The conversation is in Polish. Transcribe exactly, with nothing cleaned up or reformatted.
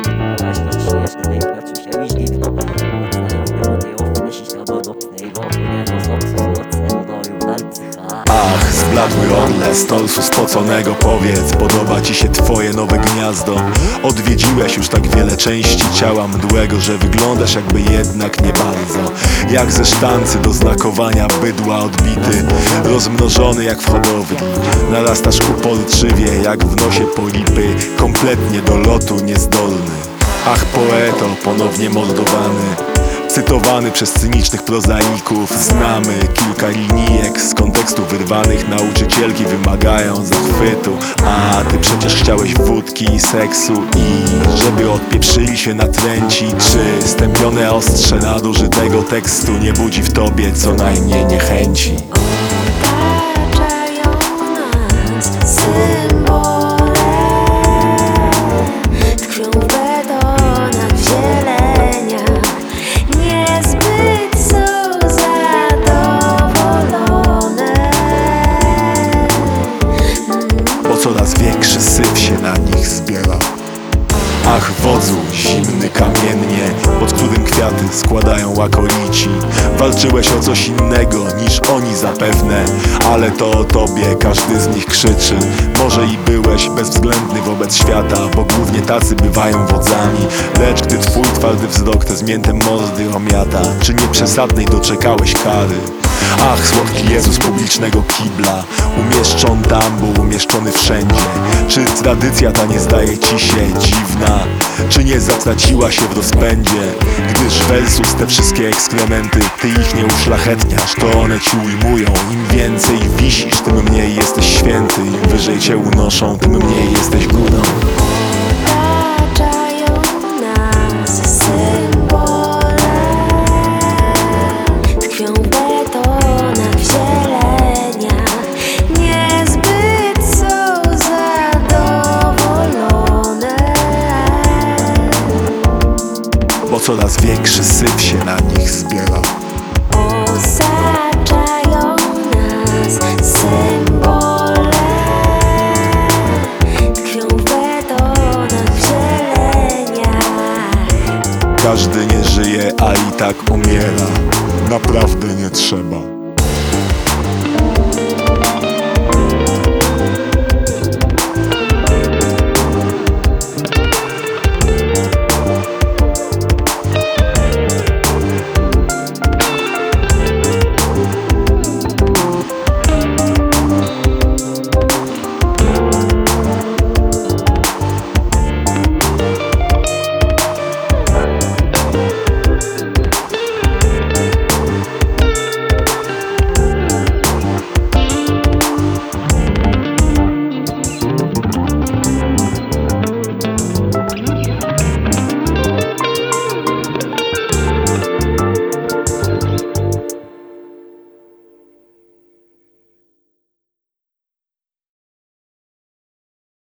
Właśnie dzisiaj tej pracy się już dziwno. Mocne nie było tej ofy, się do nocnej wody, nie do socu, nocnego doju, dal psycha. Ach, zbladły orle, stolcu spoconego, powiedz, podoba ci się twoje nowe gniazdo? Odwiedziłeś już tak wiele części ciała mdłego, że wyglądasz jakby jednak nie bardzo. Jak ze sztancy do znakowania bydła odbity, rozmnożony jak w hodowli. Narastasz uporczywie jak w nosie polipy, kompletnie do lotu niezdolny. Ach, poeto, ponownie mordowany, cytowany przez cynicznych prozaików. Znamy kilka linijek z kontekstu wyrwanych. Nauczycielki wymagają zachwytu, a ty przecież chciałeś wódki i seksu. I żeby odpieprzyli się natręci, czy stępione ostrze nadużytego tekstu nie budzi w tobie co najmniej niechęci? Otaczają nas symbole, tkwią w betonach zielenia, niezbyt są zadowolone, Bo coraz większy syf się na nich zbiera. Ach, wodzu, zimny kamiennie, pod którym kwiaty składają akolici. Walczyłeś o coś innego niż oni zapewne, ale to o tobie każdy z nich krzyczy. Może i byłeś bezwzględny wobec świata, bo głównie tacy bywają wodzami. Lecz gdy twój twardy wzrok te zmięte mordy omiata, czy nieprzesadnej doczekałeś kary? Ach, słodki Jezus publicznego kibla, umieszczon tam, bo umieszczony wszędzie. Czy tradycja ta nie zdaje ci się dziwna? Czy nie zatraciła się w rozpędzie? Gdyż versus te wszystkie ekskrementy, ty ich nie uszlachetniasz, to one ci ujmują. Im więcej wisisz, tym mniej jesteś święty. Im wyżej cię unoszą, tym mniej jesteś górą. otaczają nas symbole, tkwią w betonach zielenia, niezbyt są zadowolone, Bo coraz większy syf się na nich zbiera. osaczają nas symbole, tkwią w betonach zielenia. Każdy nie żyje, a i tak umiera. Naprawdę nie trzeba